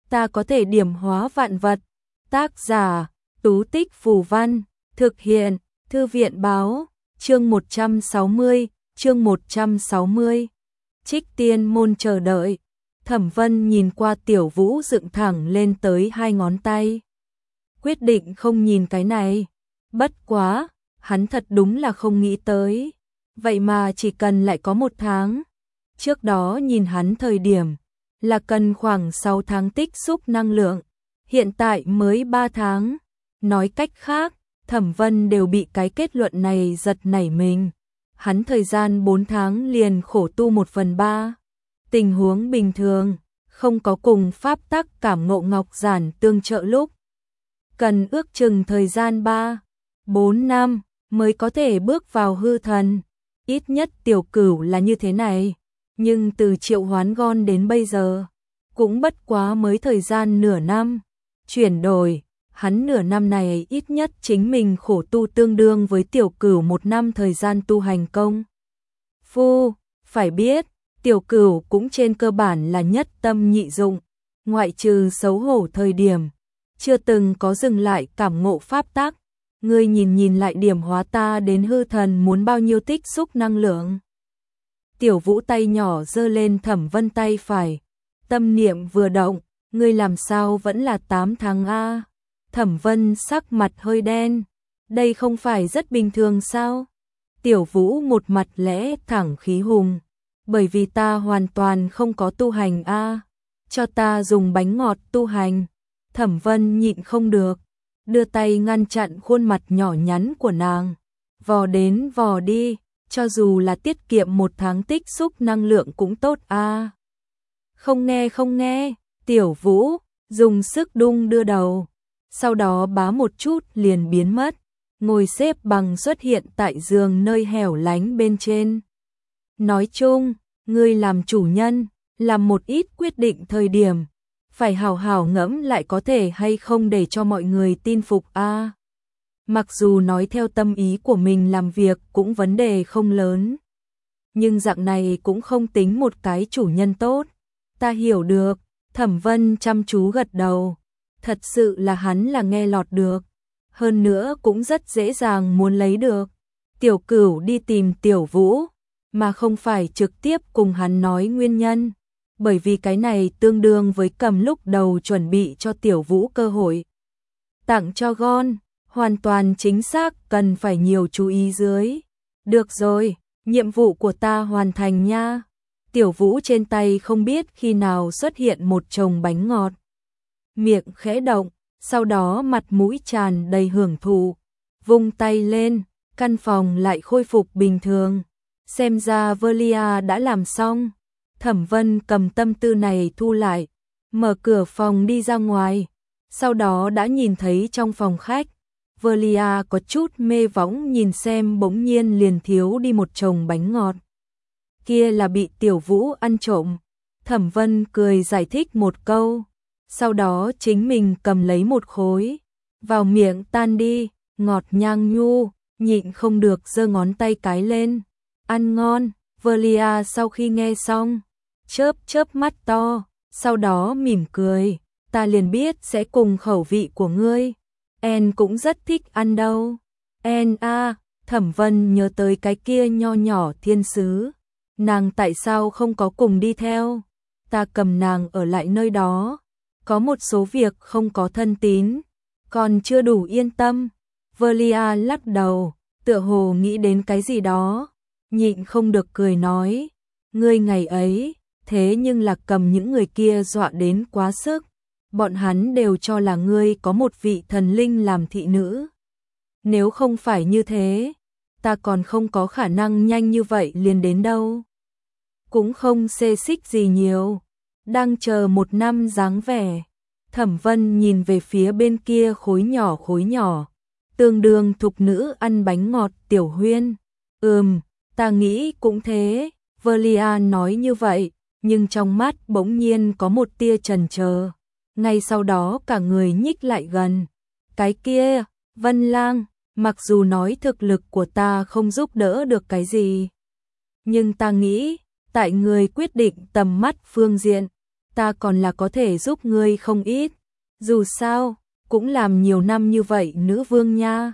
ta có thể điểm hóa vạn vật. Tác giả, Tú Tích Phù Văn, thực hiện, Thư viện Báo, chương 160. Trích Tiên Môn chờ đợi. Thẩm Vân nhìn qua Tiểu Vũ dựng thẳng lên tới 2 ngón tay. Quyết định không nhìn cái này. Bất quá, hắn thật đúng là không nghĩ tới. Vậy mà chỉ cần lại có 1 tháng. Trước đó nhìn hắn thời điểm là cần khoảng 6 tháng tích xúc năng lượng. Hiện tại mới 3 tháng. Nói cách khác, Thẩm Vân đều bị cái kết luận này giật nảy mình. Hắn thời gian 4 tháng liền khổ tu 1/3. Tình huống bình thường, không có cùng pháp tắc cảm ngộ ngọc giản tương trợ lúc. Cần ước chừng thời gian 3-4 năm mới có thể bước vào hư thần. Ít nhất Tiểu Cửu là như thế này. Nhưng từ triệu hoán gon đến bây giờ, cũng bất quá mới thời gian nửa năm. Chuyển đổi, hắn nửa năm này ít nhất chính mình khổ tu tương đương với Tiểu Cửu 1 năm thời gian tu hành công. Phải biết, Tiểu Cửu cũng trên cơ bản là nhất tâm nhị dụng, ngoại trừ xấu hổ thời điểm, chưa từng có dừng lại cảm ngộ pháp tắc. Ngươi nhìn lại điểm hóa ta đến hư thần muốn bao nhiêu tích xúc năng lượng. Tiểu Vũ tay nhỏ giơ lên Thẩm Vân tay phải, tâm niệm vừa động, ngươi làm sao vẫn là 8 tháng a? Thẩm Vân sắc mặt hơi đen, đây không phải rất bình thường sao? Tiểu Vũ một mặt lẽ thẳng khí hùng, bởi vì ta hoàn toàn không có tu hành a, cho ta dùng bánh ngọt tu hành. Thẩm Vân nhịn không được, đưa tay ngăn chặn khuôn mặt nhỏ nhắn của nàng, vò đến vò đi, cho dù là tiết kiệm 1 tháng tích xúc năng lượng cũng tốt a. Không nghe, Tiểu Vũ dùng sức đung đưa đầu, sau đó bá một chút liền biến mất, ngồi xếp bằng xuất hiện tại giường nơi hẻo lánh bên trên. Nói chung, ngươi làm chủ nhân, làm một ít quyết định thời điểm, phải hào hào ngẫm lại có thể hay không để cho mọi người tin phục a. Mặc dù nói theo tâm ý của mình làm việc cũng vấn đề không lớn, nhưng dạng này cũng không tính một cái chủ nhân tốt. Ta hiểu được. Thẩm Vân chăm chú gật đầu. Thật sự là hắn là nghe lọt được, hơn nữa cũng rất dễ dàng muốn lấy được. Tiểu Cửu đi tìm Tiểu Vũ, mà không phải trực tiếp cùng hắn nói nguyên nhân, bởi vì cái này tương đương với cầm lúc đầu chuẩn bị cho Tiểu Vũ cơ hội. Tặng cho gon, hoàn toàn chính xác cần phải nhiều chú ý dưới. Được rồi, nhiệm vụ của ta hoàn thành nha. Tiểu Vũ trên tay không biết khi nào xuất hiện một chồng bánh ngọt. Miệng khẽ động, sau đó mặt mũi tràn đầy hưởng thụ, vung tay lên, căn phòng lại khôi phục bình thường. Xem ra Velia đã làm xong. Thẩm Vân cầm tâm tư này thu lại, mở cửa phòng đi ra ngoài, sau đó đã nhìn thấy trong phòng khách, Velia có chút mê võng nhìn xem bỗng nhiên liền thiếu đi một chồng bánh ngọt. Kia là bị Tiểu Vũ ăn trộm. Thẩm Vân cười giải thích một câu, sau đó chính mình cầm lấy một khối, vào miệng tan đi, ngọt nhang nhu, nhịn không được giơ ngón tay cái lên. Ăn ngon. Velia sau khi nghe xong, chớp mắt to, sau đó mỉm cười, ta liền biết sẽ cùng khẩu vị của ngươi. En cũng rất thích ăn đâu. En a, Thẩm Vân nhớ tới cái kia nho nhỏ thiên sứ. Nàng tại sao không có cùng đi theo? Ta cầm nàng ở lại nơi đó. Có một số việc không có thân tín, còn chưa đủ yên tâm. Velia lắc đầu, tựa hồ nghĩ đến cái gì đó, nhịn không được cười nói, ngươi ngày ấy, thế nhưng là cầm những người kia dọa đến quá sức. Bọn hắn đều cho là ngươi có một vị thần linh làm thị nữ. Nếu không phải như thế, ta còn không có khả năng nhanh như vậy liền đến đâu. Cũng không xê xích gì nhiều, đang chờ 1 năm dáng vẻ. Thẩm Vân nhìn về phía bên kia khối nhỏ, tương đương thục nữ ăn bánh ngọt Tiểu Huyên. Ta nghĩ cũng thế. Velia nói như vậy, nhưng trong mắt bỗng nhiên có một tia chần chờ. Ngay sau đó cả người nhích lại gần. Cái kia, Vân Lang, mặc dù nói thực lực của ta không giúp đỡ được cái gì, nhưng ta nghĩ, tại người quyết định tầm mắt phương diện, ta còn là có thể giúp ngươi không ít. Dù sao, cũng làm nhiều năm như vậy nữ vương nha.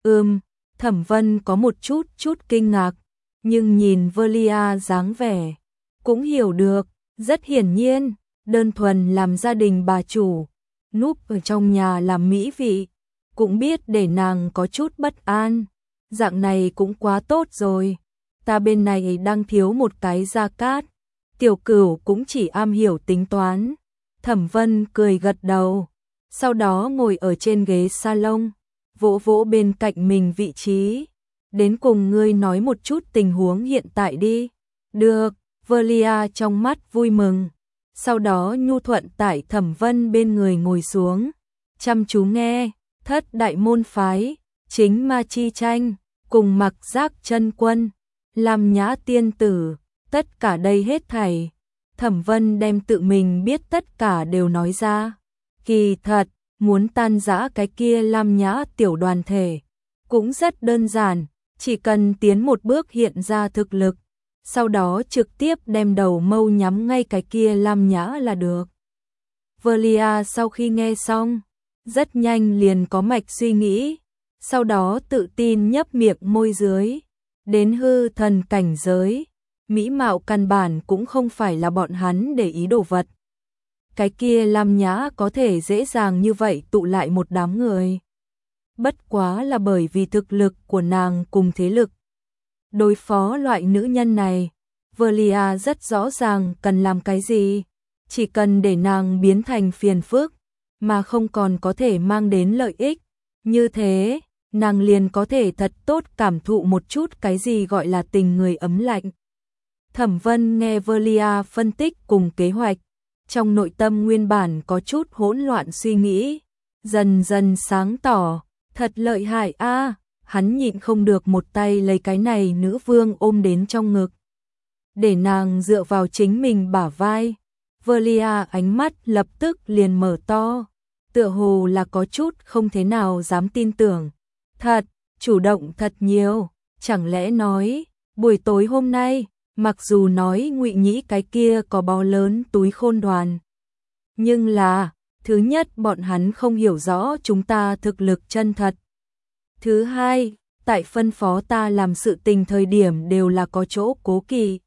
Thẩm Vân có một chút kinh ngạc, nhưng nhìn Velia dáng vẻ, cũng hiểu được, rất hiển nhiên, đơn thuần làm gia đình bà chủ, núp ở trong nhà làm mỹ vị, cũng biết để nàng có chút bất an, dạng này cũng quá tốt rồi, ta bên này đang thiếu một cái gia cát, Tiểu Cửu cũng chỉ am hiểu tính toán. Thẩm Vân cười gật đầu, sau đó ngồi ở trên ghế salon, vỗ vỗ bên cạnh mình vị trí. Đến cùng ngươi nói một chút tình huống hiện tại đi. Được, Velia trong mắt vui mừng. Sau đó nhu thuận tại Thẩm Vân bên người ngồi xuống. Chăm chú nghe, thất đại môn phái, chính ma chi tranh, cùng Mặc Giác chân quân, Lam Nhã tiên tử, tất cả đây hết thảy. Thẩm Vân đem tự mình biết tất cả đều nói ra. Kỳ thật, muốn tan rã cái kia Lam Nhã tiểu đoàn thể, cũng rất đơn giản, chỉ cần tiến một bước hiện ra thực lực, sau đó trực tiếp đem đầu mâu nhắm ngay cái kia Lam Nhã là được. Velia sau khi nghe xong, rất nhanh liền có mạch suy nghĩ, sau đó tự tin nhấp miệng môi dưới, đến hư thần cảnh giới, mỹ mạo căn bản cũng không phải là bọn hắn để ý đồ vật. Cái kia Lam Nhã có thể dễ dàng như vậy tụ lại một đám người. Bất quá là bởi vì thực lực của nàng cùng thế lực. Đối phó loại nữ nhân này, Velia rất rõ ràng cần làm cái gì, chỉ cần để nàng biến thành phiền phức, mà không còn có thể mang đến lợi ích. Như thế, nàng liền có thể thật tốt cảm thụ một chút cái gì gọi là tình người ấm lạnh. Thẩm Vân nghe Velia phân tích cùng kế hoạch, trong nội tâm nguyên bản có chút hỗn loạn suy nghĩ, dần dần sáng tỏ, thật lợi hại a, hắn nhịn không được một tay lấy cái này nữ vương ôm đến trong ngực, để nàng dựa vào chính mình bả vai. Velia ánh mắt lập tức liền mở to, tựa hồ là có chút không thế nào dám tin tưởng. Thật, chủ động thật nhiều, chẳng lẽ nói, buổi tối hôm nay, mặc dù nói Ngụy Nhĩ cái kia có bó lớn túi khôn đoàn, nhưng là, thứ nhất bọn hắn không hiểu rõ chúng ta thực lực chân thật. Thứ hai, tại phân phó ta làm sự tình thời điểm đều là có chỗ cố kỵ,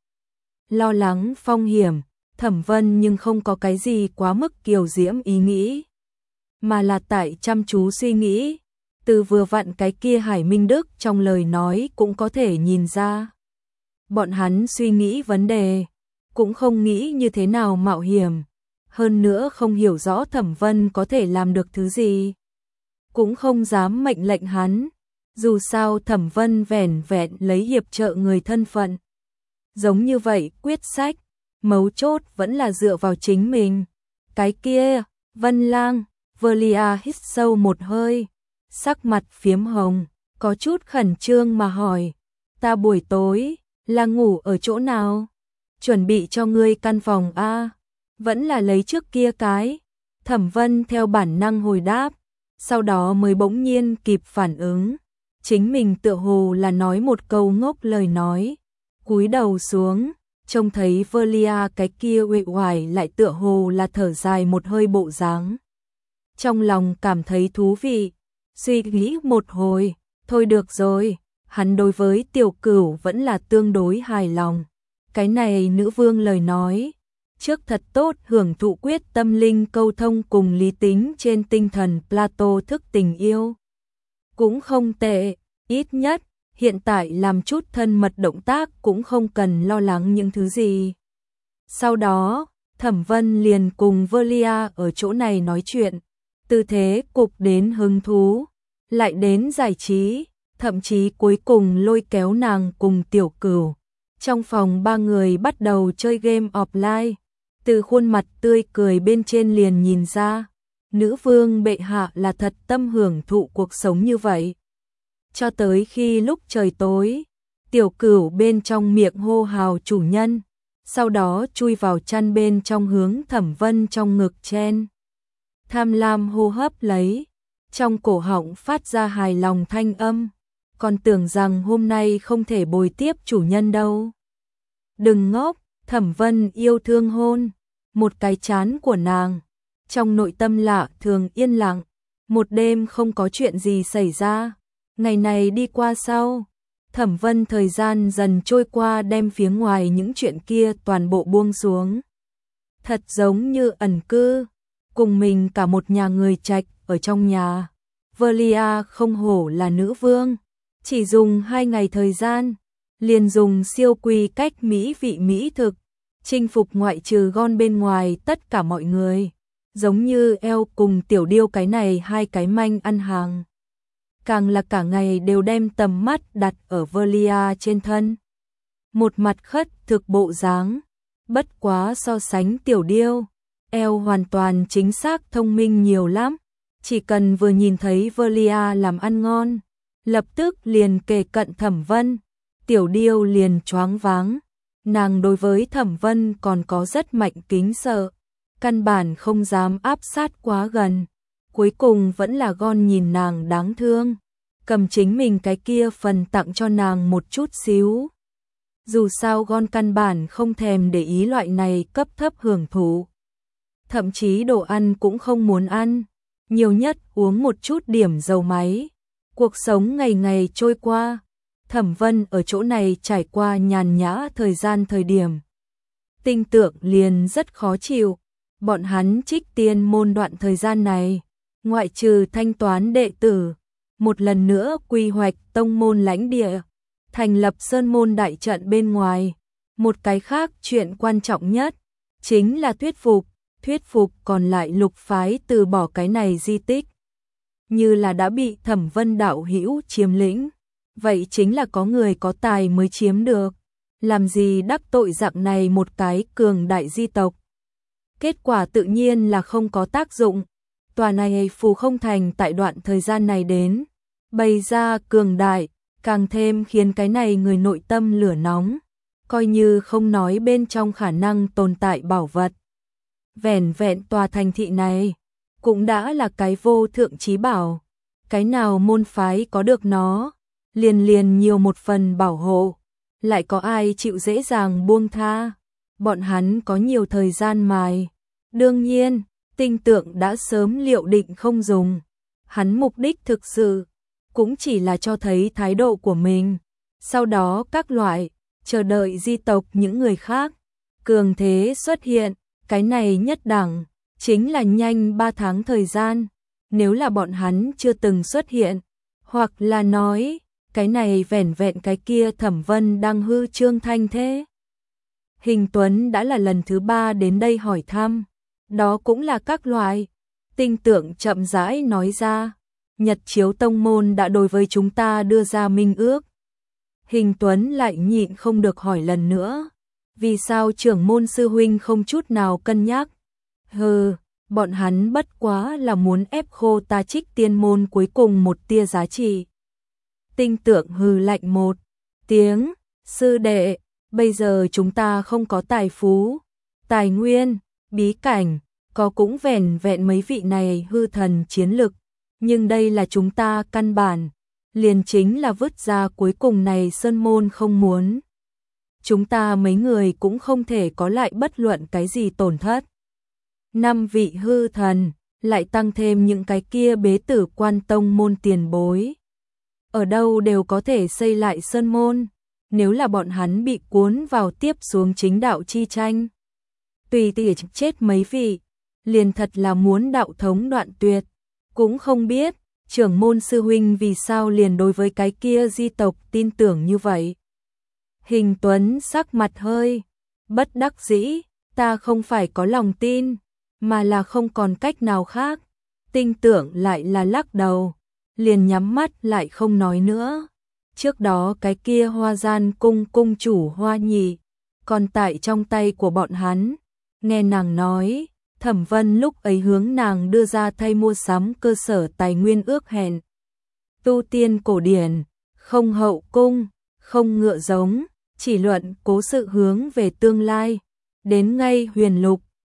lo lắng phong hiểm. Thẩm Vân nhưng không có cái gì quá mức kiều diễm ý nghĩ, mà là tại chăm chú suy nghĩ, từ vừa vặn cái kia Hải Minh Đức trong lời nói cũng có thể nhìn ra. Bọn hắn suy nghĩ vấn đề, cũng không nghĩ như thế nào mạo hiểm, hơn nữa không hiểu rõ Thẩm Vân có thể làm được thứ gì, cũng không dám mệnh lệnh hắn, dù sao Thẩm Vân vẻn vẹn lấy hiệp trợ người thân phận. Giống như vậy quyết sách, mấu chốt vẫn là dựa vào chính mình. Cái kia, Vân Lang, Velia hít sâu một hơi, sắc mặt phiếm hồng, có chút khẩn trương mà hỏi, ta buổi tối, là ngủ ở chỗ nào? Chuẩn bị cho ngươi căn phòng a, vẫn là lấy trước kia cái. Thẩm Vân theo bản năng hồi đáp, sau đó mới bỗng nhiên kịp phản ứng, chính mình tựa hồ là nói một câu ngốc lời nói, cúi đầu xuống, trông thấy Velia cái kia uể oải lại tựa hồ là thở dài một hơi bộ dáng. Trong lòng cảm thấy thú vị, suy nghĩ một hồi, thôi được rồi, hắn đối với Tiểu Cửu vẫn là tương đối hài lòng. Cái này nữ vương lời nói, trước thật tốt hưởng thụ quyết tâm linh câu thông cùng lý tính trên tinh thần Plato thức tình yêu. Cũng không tệ, ít nhất, hiện tại làm chút thân mật động tác cũng không cần lo lắng những thứ gì. Sau đó, Thẩm Vân liền cùng Velia ở chỗ này nói chuyện, từ thế cục đến hứng thú, lại đến giải trí, thậm chí cuối cùng lôi kéo nàng cùng Tiểu Cửu. Trong phòng ba người bắt đầu chơi game offline, từ khuôn mặt tươi cười bên trên liền nhìn ra, nữ vương bệ hạ là thật tâm hưởng thụ cuộc sống như vậy. Cho tới khi lúc trời tối, Tiểu Cửu bên trong miệng hô hào chủ nhân, sau đó chui vào chăn bên trong hướng Thẩm Vân trong ngực chen. Tham lam hô hấp lấy, trong cổ họng phát ra hài lòng thanh âm, còn tưởng rằng hôm nay không thể bồi tiếp chủ nhân đâu. Đừng ngốc, Thẩm Vân yêu thương hôn, một cái chán của nàng. Trong nội tâm lạ thường yên lặng, một đêm không có chuyện gì xảy ra. Ngày này đi qua sau, Thẩm Vân thời gian dần trôi qua đem phía ngoài những chuyện kia toàn bộ buông xuống. Thật giống như ẩn cư, cùng mình cả một nhà người trạch ở trong nhà. Velia không hổ là nữ vương, chỉ dùng 2 ngày thời gian, liền dùng siêu quy cách mỹ vị mỹ thực, chinh phục ngoại trừ Gon bên ngoài tất cả mọi người. Giống như eo cùng tiểu điêu cái này 2 cái manh ăn hàng. Càng là cả ngày đều đem tầm mắt đặt ở Velia trên thân. Một mặt khất thực bộ dáng, bất quá so sánh tiểu điêu, eo hoàn toàn chính xác thông minh nhiều lắm. Chỉ cần vừa nhìn thấy Velia làm ăn ngon, lập tức liền kề cận Thẩm Vân, tiểu điêu liền choáng váng. Nàng đối với Thẩm Vân còn có rất mạnh kính sợ, căn bản không dám áp sát quá gần. Cuối cùng vẫn là Gon nhìn nàng đáng thương, cầm chính mình cái kia phần tặng cho nàng một chút xíu. Dù sao Gon căn bản không thèm để ý loại này cấp thấp hưởng thụ. Thậm chí đồ ăn cũng không muốn ăn, nhiều nhất uống một chút điểm dầu máy. Cuộc sống ngày ngày trôi qua, Thẩm Vân ở chỗ này trải qua nhàn nhã thời điểm. Tinh Tượng liền rất khó chịu, bọn hắn Trích Tiên môn đoạn thời gian này, ngoại trừ thanh toán đệ tử, một lần nữa quy hoạch tông môn lãnh địa, thành lập sơn môn đại trận bên ngoài. Một cái khác chuyện quan trọng nhất, chính là thuyết phục còn lại lục phái từ bỏ cái này di tích. Như là đã bị Thẩm Vân đạo hữu chiếm lĩnh, vậy chính là có người có tài mới chiếm được. Làm gì đắc tội dạng này một cái cường đại di tộc. Kết quả tự nhiên là không có tác dụng. Tòa này phù không thành tại đoạn thời gian này đến, bày ra cường đại, càng thêm khiến cái này người nội tâm lửa nóng, coi như không nói bên trong khả năng tồn tại bảo vật. Vẻn vẹn tòa thành thị này, cũng đã là cái vô thượng chí bảo. Cái nào môn phái có được nó, liền nhiều một phần bảo hộ, lại có ai chịu dễ dàng buông tha. Bọn hắn có nhiều thời gian mài. Đương nhiên, Tinh Tượng đã sớm liệu định không dùng. Hắn mục đích thực sự cũng chỉ là cho thấy thái độ của mình. Sau đó các loại chờ đợi di tộc những người khác cường thế xuất hiện, cái này nhất đẳng chính là nhanh 3 tháng thời gian. Nếu là bọn hắn chưa từng xuất hiện, hoặc là nói cái này vẻn vẹn cái kia Thẩm Vân đang hư trương thanh thế. Hình Tuấn đã là lần thứ 3 đến đây hỏi thăm, đó cũng là các loại. Tinh Tượng chậm rãi nói ra, Nhật Chiếu Tông Môn đã đối với chúng ta đưa ra minh ước. Hình Tuấn lại nhịn không được hỏi lần nữa, vì sao trưởng môn sư huynh không chút nào cân nhắc? Hừ, bọn hắn bất quá là muốn ép khô ta Trích Tiên môn cuối cùng một tia giá trị. Tinh Tượng hừ lạnh một tiếng, sư đệ, bây giờ chúng ta không có tài phú, tài nguyên, bí cảnh, có cũng vẻn vẹn mấy vị này hư thần chiến lực, nhưng đây là chúng ta căn bản, liền chính là vứt ra cuối cùng này sơn môn không muốn. Chúng ta mấy người cũng không thể có lại bất luận cái gì tổn thất. 5 vị hư thần, lại tăng thêm những cái kia bế tử quan tông môn tiền bối. Ở đâu đều có thể xây lại sơn môn, nếu là bọn hắn bị cuốn vào tiếp xuống chính đạo chi tranh. Tùy tỉ chết mấy vị, liền thật là muốn đạo thống đoạn tuyệt, cũng không biết trưởng môn sư huynh vì sao liền đối với cái kia di tộc tin tưởng như vậy. Hình Tuấn sắc mặt hơi bất đắc dĩ, ta không phải có lòng tin, mà là không còn cách nào khác. Tinh Tượng lại là lắc đầu, liền nhắm mắt lại không nói nữa. Trước đó cái kia Hoa Gian cung cung chủ Hoa Nhị còn tại trong tay của bọn hắn, nghe nàng nói, Thẩm Vân lúc ấy hướng nàng đưa ra thay mua sắm cơ sở tài nguyên ước hẹn. Tu tiên cổ điển, không hậu cung, không ngựa giống, chỉ luận cố sự hướng về tương lai, đến ngay huyền lục,